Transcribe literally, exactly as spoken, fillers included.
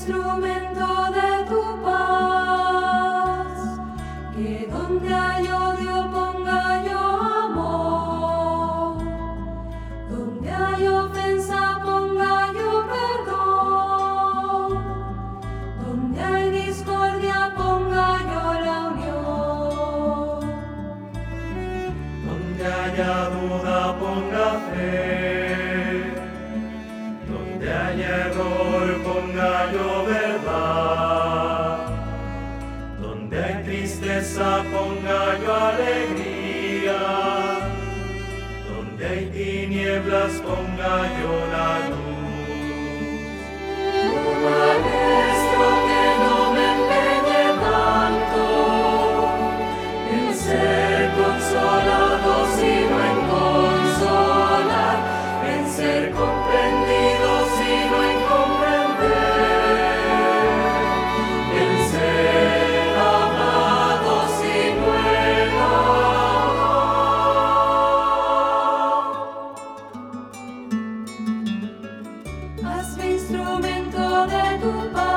instrumento de tu paz, que donde hay odio ponga yo amor, donde hay ofensa ponga yo perdón, donde hay discordia ponga yo la unión, donde haya duda ponga fe, donde haya error ponga yo verdad, donde hay tristeza ponga yo alegría, donde hay tinieblas ponga yo la luz. Maestro, que no me empeñe tanto en ser consolado, sino en consolar, en ser comprendido, sino en comprender, en ser amado, sino en amar. Hazme instrumento de tu paz.